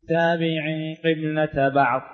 تابع قبلة بعض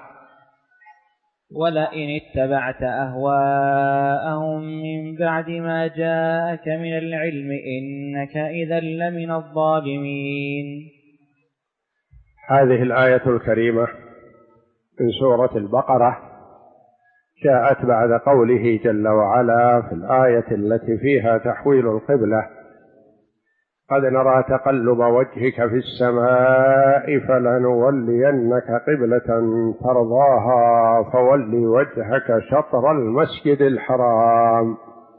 ولئن اتبعت أهواءهم من بعد ما جاءك من العلم إنك إذا لمن الظالمين. هذه الآية الكريمة من سورة البقرة جاءت بعد قوله جل وعلا في الآية التي فيها تحويل القبلة: قد نرى تقلب وجهك في السماء فلنولينك قبلة ترضاها فول وجهك شطر المسجد الحرام.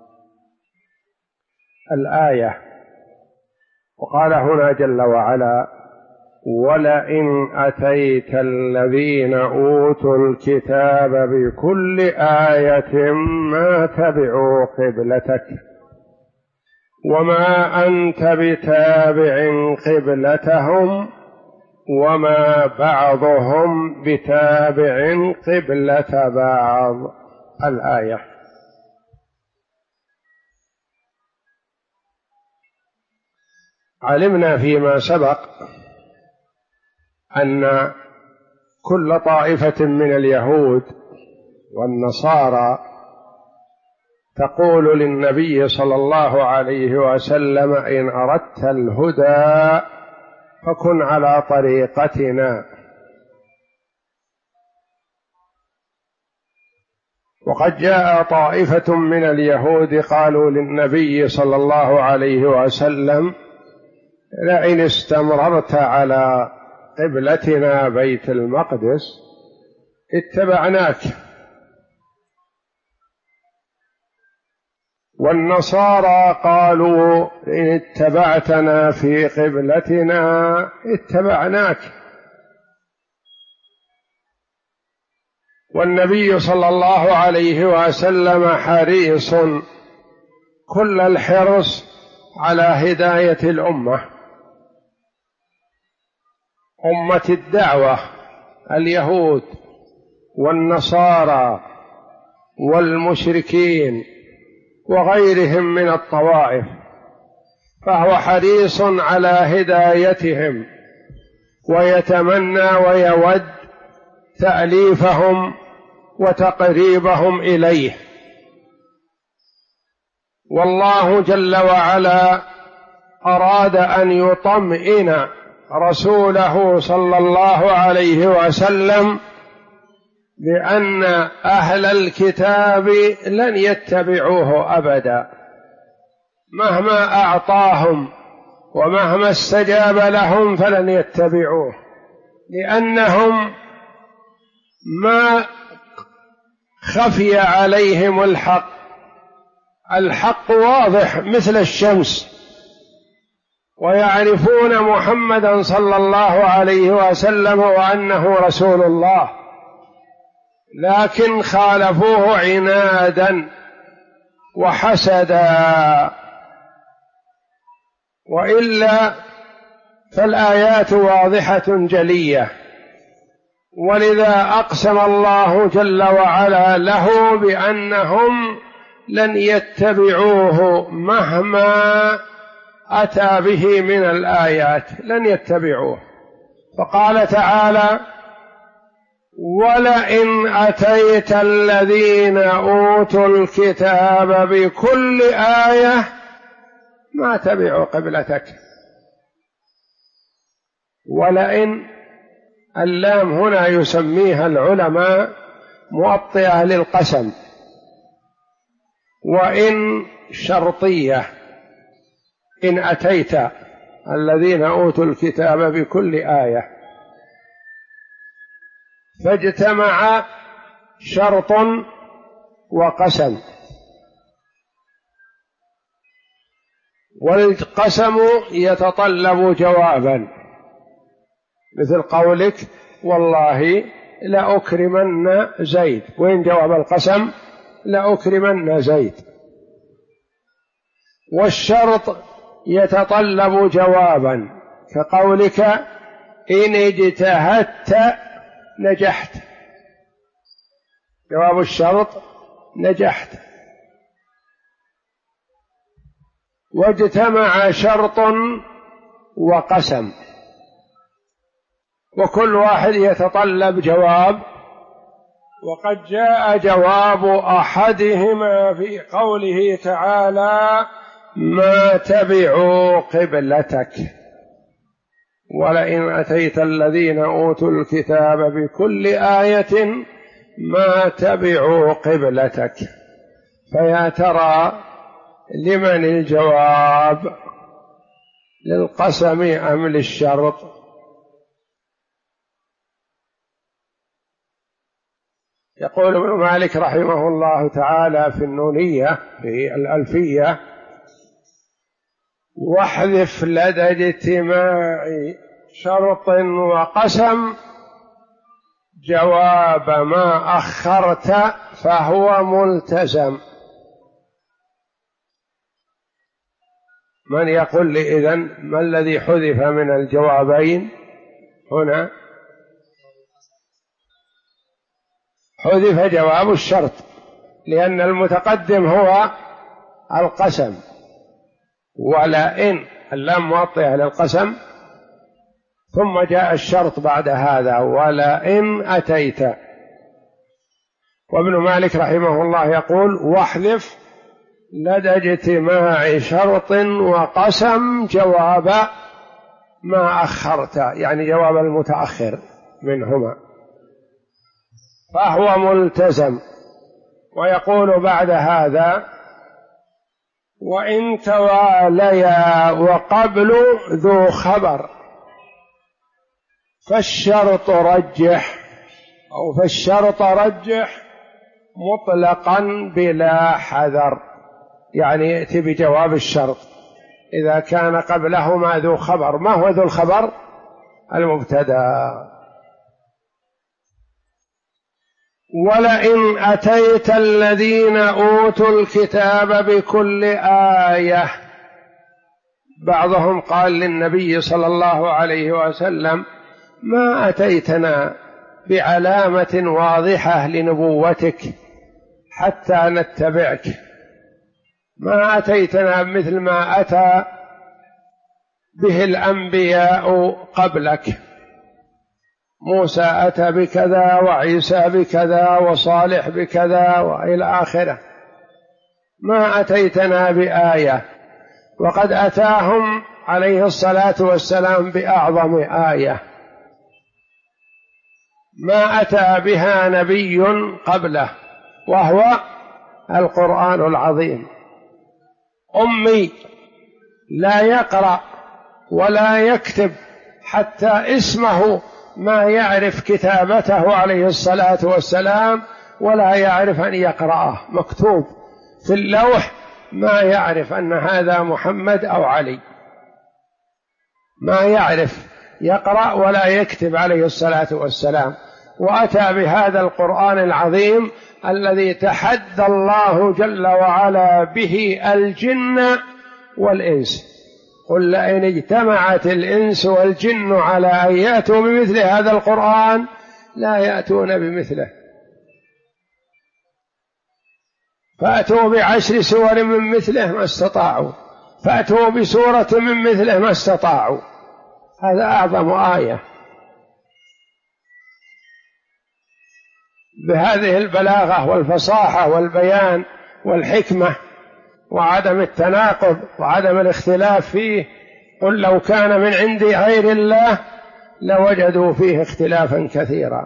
الآية. وقال هنا جل وعلا: ولئن أتيت الذين أوتوا الكتاب بكل آية ما تبعوا قبلتك وما أنت بتابع قبلتهم وما بعضهم بتابع قبلة بعض. الآية. علمنا فيما سبق أن كل طائفة من اليهود والنصارى تقول للنبي صلى الله عليه وسلم: إن أردت الهدى فكن على طريقتنا. وقد جاء طائفة من اليهود قالوا للنبي صلى الله عليه وسلم: لئن استمررت على قبلتنا بيت المقدس اتبعناك. والنصارى قالوا: إن اتبعتنا في قبلتنا اتبعناك. والنبي صلى الله عليه وسلم حريص كل الحرص على هداية الأمة، أمة الدعوة، اليهود والنصارى والمشركين وغيرهم من الطوائف، فهو حريص على هدايتهم ويتمنى ويود تأليفهم وتقريبهم إليه. والله جل وعلا أراد أن يطمئن رسوله صلى الله عليه وسلم بأن أهل الكتاب لن يتبعوه أبدا مهما أعطاهم ومهما استجاب لهم، فلن يتبعوه، لأنهم ما خفي عليهم الحق واضح مثل الشمس، ويعرفون محمدا صلى الله عليه وسلم وأنه رسول الله، لكن خالفوه عنادا وحسدا. وإلا فالآيات واضحة جلية، ولذا أقسم الله جل وعلا له بأنهم لن يتبعوه مهما أتى به من الآيات، لن يتبعوه. فقال تعالى: ولئن أتيت الذين أوتوا الكتاب بكل آية ما تبعوا قبلتك. ولئن، اللام هنا يسميها العلماء مؤطئة للقسم، وإن شرطية. إن أتيت الذين أوتوا الكتاب بكل آية، فاجتمع شرط وقسم، والقسم يتطلب جوابا، مثل قولك: والله لأكرمن زيد، وين جواب القسم؟ لأكرمن زيد. والشرط يتطلب جوابا، كقولك: إن اجتهدت نجحت، جواب الشرط نجحت. واجتمع شرط وقسم، وكل واحد يتطلب جواب. وقد جاء جواب أحدهما في قوله تعالى: ما تبعوا قبلتك، ولئن أتيت الذين أوتوا الكتاب بكل آية ما تبعوا قبلتك. فيا ترى لمن الجواب؟ للقسم أم للشرط؟ يقول ابن مالك رحمه الله تعالى في النونية في الألفية: واحذف لدى اجتماع شرط وقسم جواب ما أخرت فهو ملتزم. من يقول لي إذن ما الذي حذف من الجوابين هنا؟ حذف جواب الشرط، لأن المتقدم هو القسم، ولئن اللام موطئة للقسم، ثم جاء الشرط بعد هذا ولئن أتيت. وابن مالك رحمه الله يقول: واحذف لدى اجتماع شرط وقسم جواب ما أخرت، يعني جواب المتأخر منهما، فهو ملتزم. ويقول بعد هذا: وإن تواليا وقبل ذو خبر فالشرط رجح، أو فالشرط رجح مطلقا بلا حذر، يعني يأتي بجواب الشرط إذا كان قبلهما ذو خبر. ما هو ذو الخبر؟ المبتدأ. ولئن أتيت الذين أوتوا الكتاب بكل آية، بعضهم قال للنبي صلى الله عليه وسلم: ما أتيتنا بعلامة واضحة لنبوتك حتى نتبعك، ما أتيتنا مثل ما أتى به الأنبياء قبلك، موسى أتى بكذا وعيسى بكذا وصالح بكذا وإلى آخره، ما أتيتنا بآية. وقد أتاهم عليه الصلاة والسلام بأعظم آية ما أتى بها نبي قبله، وهو القرآن العظيم. أمي لا يقرأ ولا يكتب، حتى اسمه ما يعرف كتابته عليه الصلاة والسلام، ولا يعرف أن يقرأه، مكتوب في اللوح، ما يعرف أن هذا محمد أو علي، ما يعرف يقرأ ولا يكتب عليه الصلاة والسلام. وأتى بهذا القرآن العظيم الذي تحدى الله جل وعلا به الجن والإنس: قل لئن اجتمعت الإنس والجن على أن يأتوا بمثل هذا القرآن لا يأتون بمثله. فأتوا بعشر سور من مثله ما استطاعوا، فأتوا بسورة من مثله ما استطاعوا. هذا أعظم آية بهذه البلاغة والفصاحة والبيان والحكمة وعدم التناقض وعدم الاختلاف فيه. قل لو كان من عند غير الله لوجدوا فيه اختلافا كثيرا.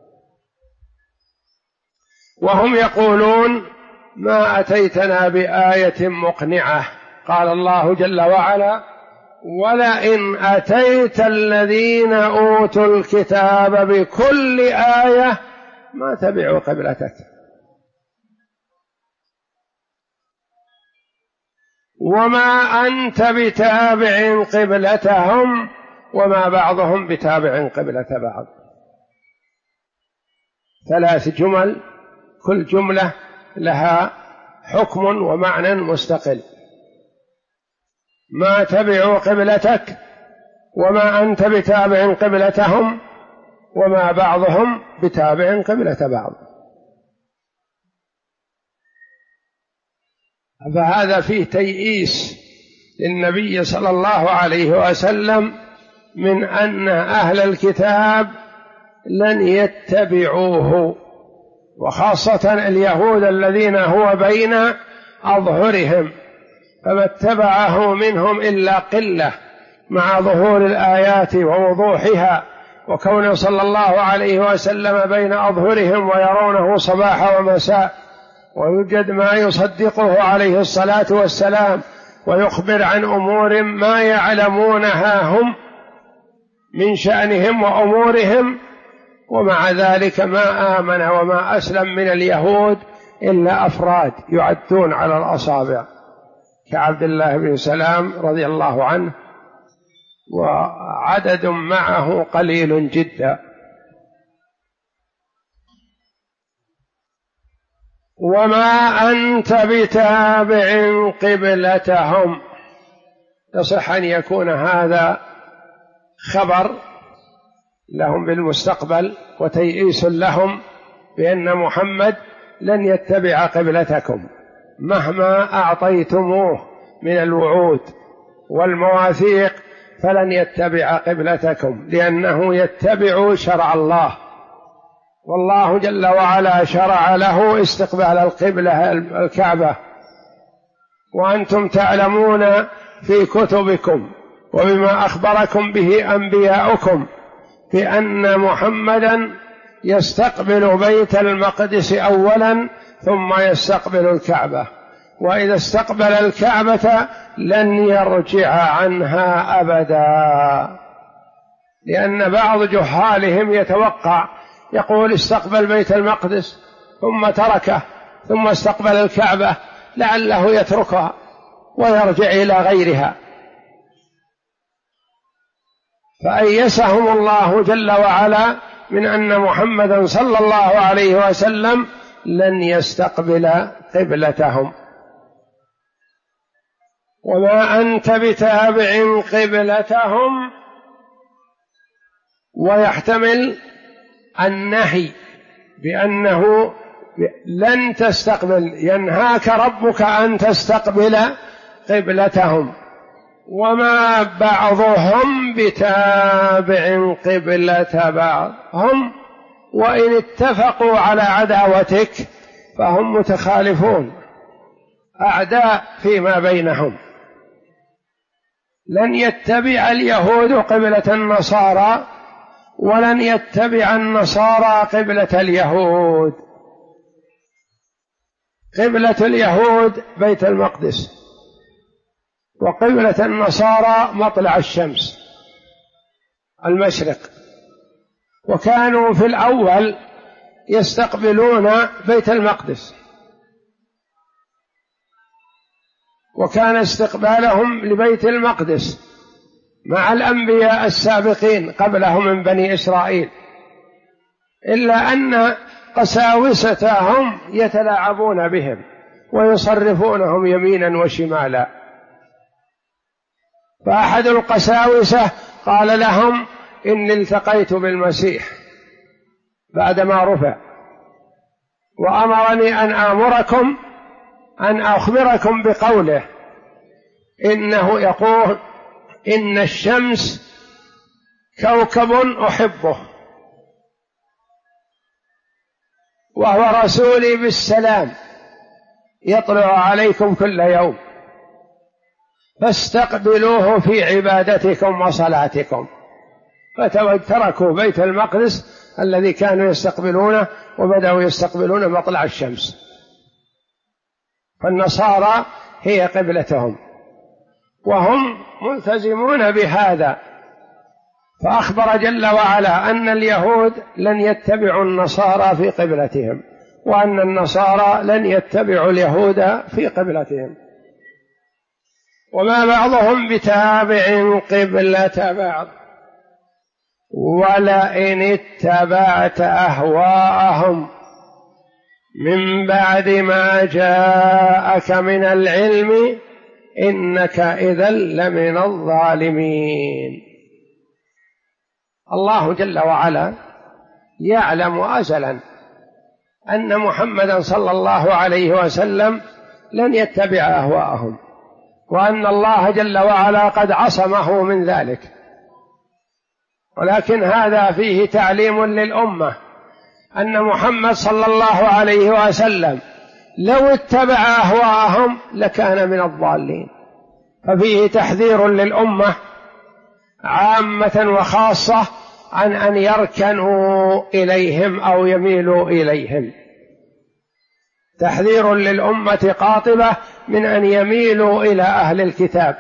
وهم يقولون: ما أتيتنا بآية مقنعة. قال الله جل وعلا: ولئن أتيت الذين أوتوا الكتاب بكل آية ما تبعوا قبلتك. وما أنت بتابع قبلتهم وما بعضهم بتابع قبلة بعض. 3 جمل، كل جملة لها حكم ومعنى مستقل. ما تبعوا قبلتك، وما أنت بتابع قبلتهم، وما بعضهم بتابع قبلة بعض. فهذا فيه تيئيس للنبي صلى الله عليه وسلم من أن أهل الكتاب لن يتبعوه، وخاصة اليهود الذين هو بين أظهرهم، فما اتبعه منهم إلا قلة مع ظهور الآيات ووضوحها، وكونه صلى الله عليه وسلم بين أظهرهم ويرونه صباح ومساء، ويوجد ما يصدقه عليه الصلاة والسلام ويخبر عن أمور ما يعلمونها هم من شأنهم وأمورهم، ومع ذلك ما آمن وما أسلم من اليهود إلا أفراد يعدون على الأصابع، كعبد الله بن سلام رضي الله عنه، وعدد معه قليل جدا. وما أنت بتابع قبلتهم، يصح أن يكون هذا خبر لهم بالمستقبل وتيئيس لهم بأن محمد لن يتبع قبلتكم مهما أعطيتموه من الوعود والمواثيق، فلن يتبع قبلتكم لأنه يتبع شرع الله، والله جل وعلا شرع له استقبال القبلة الكعبة، وأنتم تعلمون في كتبكم وبما أخبركم به أنبياؤكم بأن محمدا يستقبل بيت المقدس أولا ثم يستقبل الكعبة، وإذا استقبل الكعبة لن يرجع عنها أبدا، لأن بعض جهالهم يتوقع يقول استقبل بيت المقدس ثم تركه ثم استقبل الكعبة لعله يتركها ويرجع إلى غيرها، فأيسهم الله جل وعلا من أن محمدا صلى الله عليه وسلم لن يستقبل قبلتهم. وما أنت بتابع قبلتهم، ويحتمل النهي بأنه لن تستقبل، ينهاك ربك أن تستقبل قبلتهم، وما بعضهم بتابع قبلة بعض، هم وإن اتفقوا على عداوتك فهم متخالفون أعداء فيما بينهم. لن يتبع اليهود قبلة النصارى، ولن يتبع النصارى قبلة اليهود. قبلة اليهود بيت المقدس، وقبلة النصارى مطلع الشمس المشرق، وكانوا في الأول يستقبلون بيت المقدس، وكان استقبالهم لبيت المقدس مع الأنبياء السابقين قبلهم من بني إسرائيل، إلا أن قساوستهم يتلاعبون بهم ويصرفونهم يمينا وشمالا، فأحد القساوسة قال لهم إني التقيت بالمسيح بعدما رفع، وأمرني أن آمركم أن أخبركم بقوله إنه يقول إن الشمس كوكب أحبه وهو رسولي بالسلام يطلع عليكم كل يوم، فاستقبلوه في عبادتكم وصلاتكم. فتركوا بيت المقدس الذي كانوا يستقبلونه وبدأوا يستقبلون مطلع الشمس، فالنصارى هي قبلتهم وهم ملتزمون بهذا. فأخبر جل وعلا أن اليهود لن يتبعوا النصارى في قبلتهم، وأن النصارى لن يتبعوا اليهود في قبلتهم. وما بعضهم بتابع قبلة بعض، ولئن اتبعت أهواءهم من بعد ما جاءك من العلم إنك إذا لمن الظالمين. الله جل وعلا يعلم أزلا أن محمدا صلى الله عليه وسلم لن يتبع أهواءهم، وأن الله جل وعلا قد عصمه من ذلك، ولكن هذا فيه تعليم للأمة أن محمد صلى الله عليه وسلم لو اتبع أهواءهم لكان من الضالين، ففيه تحذير للأمة عامة وخاصة عن أن يركنوا إليهم أو يميلوا إليهم، تحذير للأمة قاطبة من أن يميلوا إلى أهل الكتاب.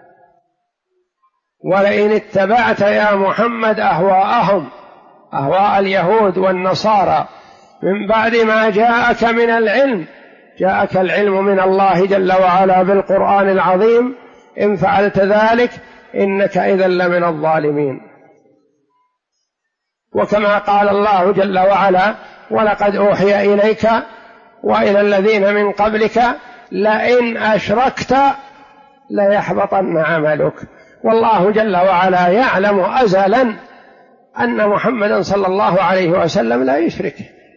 ولئن اتبعت يا محمد أهواءهم، أهواء اليهود والنصارى، من بعد ما جاءك من العلم، جاءك العلم من الله جل وعلا بالقرآن العظيم، إن فعلت ذلك إنك إذا لمن الظالمين. وكما قال الله جل وعلا: ولقد أوحي إليك وإلى الذين من قبلك لئن أشركت ليحبطن عملك. والله جل وعلا يعلم أزلا أن محمدا صلى الله عليه وسلم لا يشرك،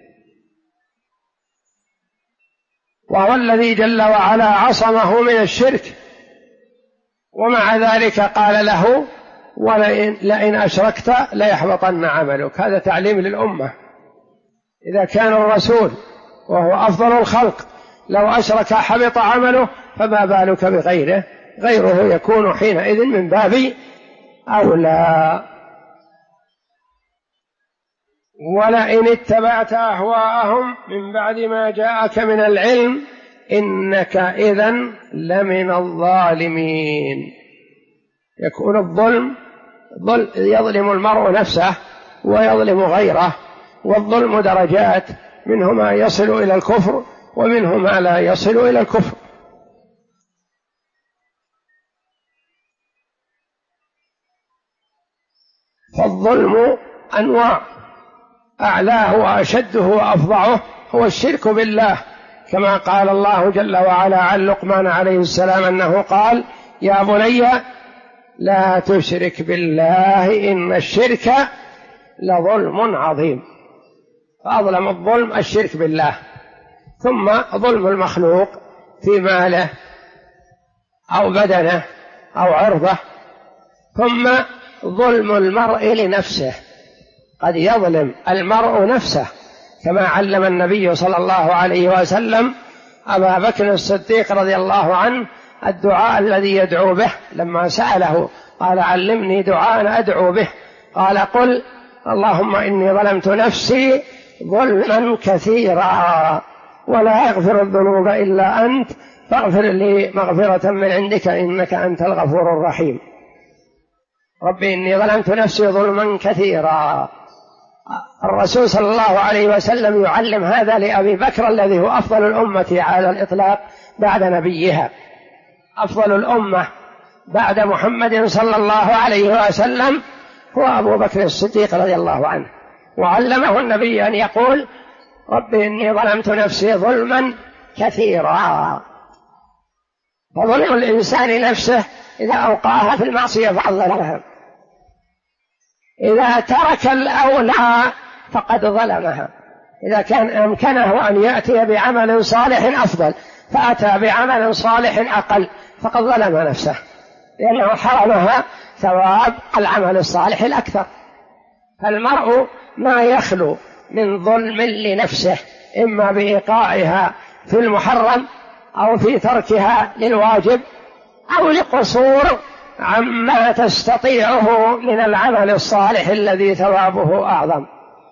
وهو الذي جل وعلا عصمه من الشرك، ومع ذلك قال له: ولئن أشركت ليحبطن عملك. هذا تعليم للأمة. إذا كان الرسول وهو أفضل الخلق لو أشرك حبط عمله، فما بالك بغيره؟ غيره يكون حينئذ من باب أولى. ولئن اتبعت أهواءهم من بعد ما جاءك من العلم إنك إذا لمن الظالمين. يكون الظلم يظلم المرء نفسه ويظلم غيره، والظلم درجات، منه ما يصل إلى الكفر ومنه ما لا يصل إلى الكفر. فالظلم أنواع، أعلاه وأشده وأفظعه هو الشرك بالله، كما قال الله جل وعلا عن لقمان عليه السلام أنه قال: يا بني لا تشرك بالله إن الشرك لظلم عظيم. فأظلم الظلم الشرك بالله، ثم ظلم المخلوق في ماله أو بدنه أو عرضه، ثم ظلم المرء لنفسه. قد يظلم المرء نفسه، كما علم النبي صلى الله عليه وسلم أبا بكر الصديق رضي الله عنه الدعاء الذي يدعو به، لما سأله قال: علمني دعاء أدعو به. قال: قل اللهم إني ظلمت نفسي ظلما كثيرا ولا يغفر الذنوب إلا أنت فاغفر لي مغفرة من عندك إنك أنت الغفور الرحيم. ربي إني ظلمت نفسي ظلما كثيرا. الرسول صلى الله عليه وسلم يعلم هذا لأبي بكر الذي هو أفضل الأمة على الإطلاق بعد نبيها، أفضل الأمة بعد محمد صلى الله عليه وسلم هو أبو بكر الصديق رضي الله عنه، وعلمه النبي أن يقول: ربي إني ظلمت نفسي ظلما كثيرا. فظلم الإنسان نفسه إذا أوقعها في المعصية فقد ظلمها، إذا ترك الأولى فقد ظلمها. إذا كان أمكنه أن يأتي بعمل صالح أفضل فأتى بعمل صالح أقل فقد ظلم نفسه، لأنه حرمها ثواب العمل الصالح الأكثر. فالمرء ما يخلو من ظلم لنفسه، إما بإيقاعها في المحرم أو في تركها للواجب أو لقصور عما تستطيعه من العمل الصالح الذي ثوابه أعظم.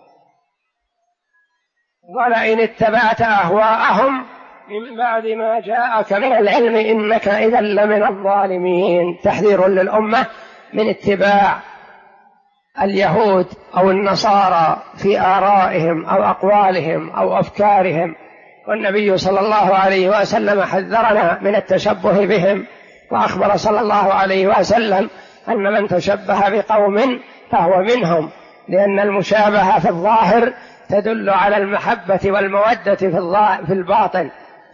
ولئن اتبعت أهواءهم من بعد ما جاءك من العلم إنك إذا لمن الظالمين. تحذير للأمة من اتباع اليهود أو النصارى في آرائهم أو أقوالهم أو أفكارهم، والنبي صلى الله عليه وسلم حذرنا من التشبه بهم، وأخبر صلى الله عليه وسلم أن من تشبه بقوم فهو منهم، لأن المشابهة في الظاهر تدل على المحبة والمودة في الباطن.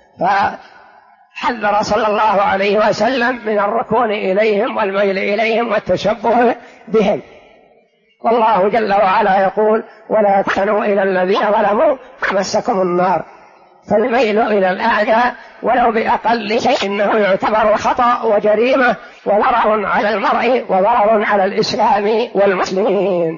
فحذر صلى الله عليه وسلم من الركون إليهم والميل إليهم والتشبه بهم. والله جل وعلا يقول: ولا تركنوا إلى الذين ظلموا فمسكم النار. فالميل إلى الأعلى ولو بأقل شيء إنه يعتبر خطأ وجريمة وضرر على المرء وضرر على الإسلام والمسلمين.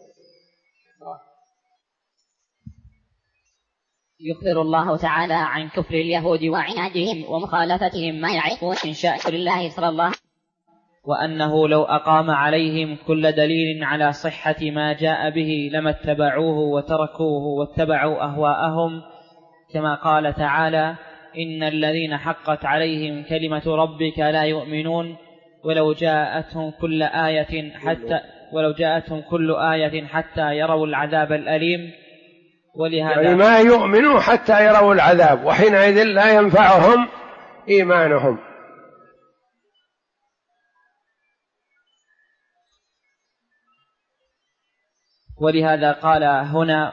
يخبر الله تعالى عن كفر اليهود وعنادهم ومخالفتهم ما يعرفون من شأن الله صلى الله، وأنه لو أقام عليهم كل دليل على صحة ما جاء به لما اتبعوه وتركوه واتبعوا أهواءهم، كما قال تعالى: إن الذين حقت عليهم كلمة ربك لا يؤمنون ولو جاءتهم كل آية حتى يروا العذاب الأليم. ولهذا يعني ما يؤمنوا حتى يروا العذاب، وحينئذ لا ينفعهم إيمانهم. ولهذا قال هنا: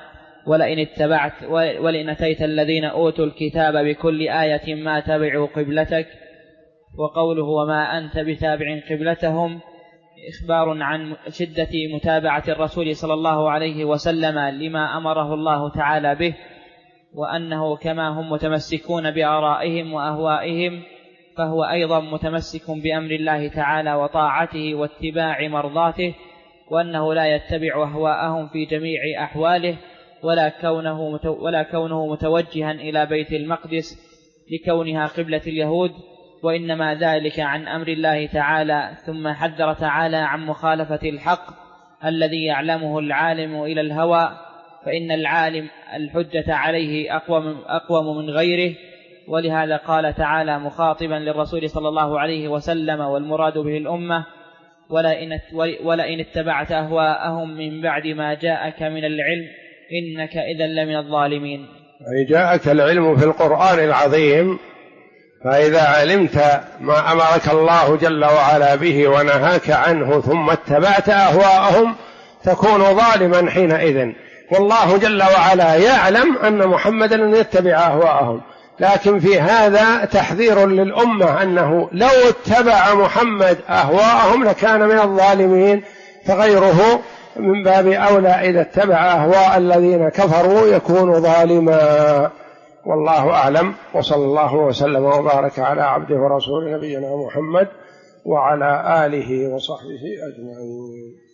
ولئن أتيت الذين أوتوا الكتاب بكل آية ما تبعوا قبلتك. وقوله: وما أنت بتابع قبلتهم، إخبار عن شدة متابعة الرسول صلى الله عليه وسلم لما أمره الله تعالى به، وأنه كما هم متمسكون بآرائهم وأهوائهم فهو أيضا متمسك بأمر الله تعالى وطاعته واتباع مرضاته، وأنه لا يتبع أهواءهم في جميع أحواله، ولا كونه متوجها إلى بيت المقدس لكونها قبلة اليهود، وإنما ذلك عن أمر الله تعالى. ثم حذر تعالى عن مخالفة الحق الذي يعلمه العالم إلى الهوى، فإن العالم الحجة عليه أقوم من غيره. ولهذا قال تعالى مخاطبا للرسول صلى الله عليه وسلم والمراد به الأمة: ولئن اتبعت أهواءهم من بعد ما جاءك من العلم إنك إذا لمن الظالمين. يعني جاءك العلم في القرآن العظيم، فإذا علمت ما أمرك الله جل وعلا به ونهاك عنه ثم اتبعت أهواءهم تكون ظالما حينئذ، والله جل وعلا يعلم أن محمدا يتبع أهواءهم، لكن في هذا تحذير للأمة أنه لو اتبع محمد أهواءهم لكان من الظالمين، فغيره من باب أولى إذا اتبع أهواء الذين كفروا يكون ظالما. والله أعلم، وصلى الله وسلم وبارك على عبده ورسوله نبينا محمد وعلى آله وصحبه أجمعين.